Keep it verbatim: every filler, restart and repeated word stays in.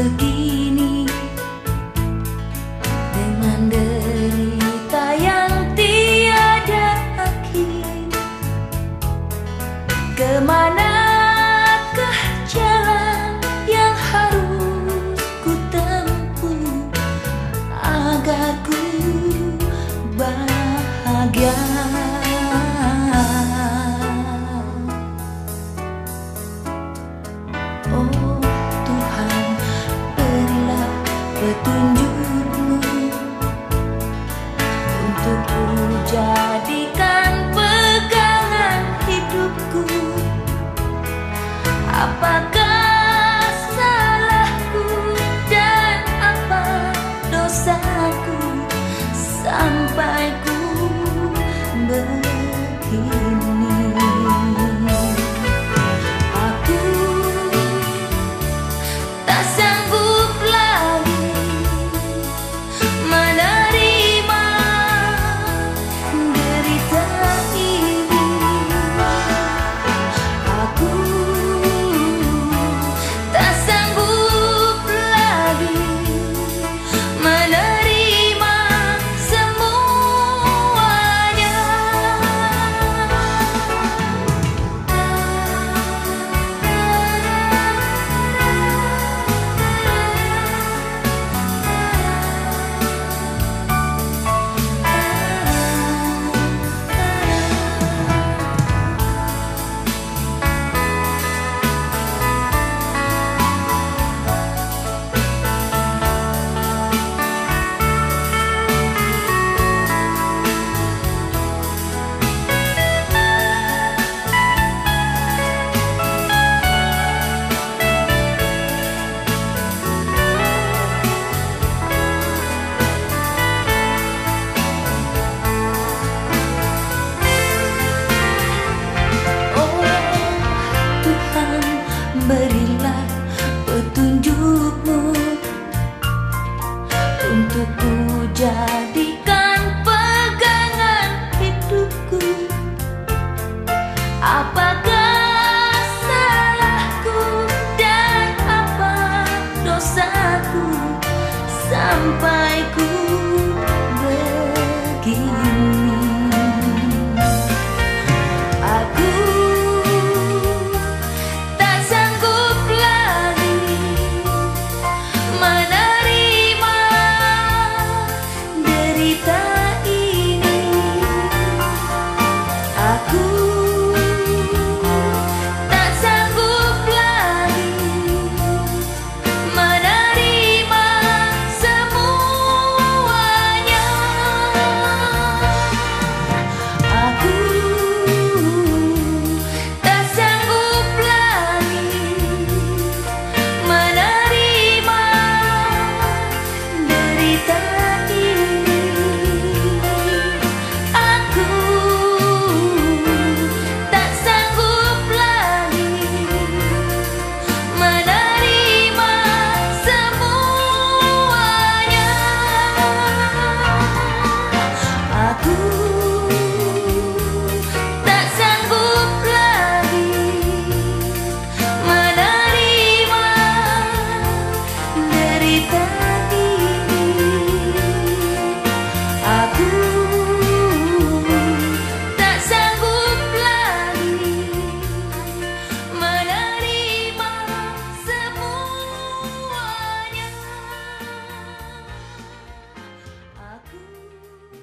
begini, dengan derita yang tiada akhir. Kemanakah jalan yang harus ku tempuh agar ku bahagia? Oh Tuhan, berilah petunjuk-Mu untuk ku jadikan pegangan hidupku. Apakah salahku dan apa dosaku sampai ku begini? Aku tak sanggup lagi menerima derita ini. Aku tak sanggup lagi menerima semuanya. Berilah petunjuk-Mu untuk ku jadikan pegangan hidupku. Apakah salahku dan apa dosaku sampai ku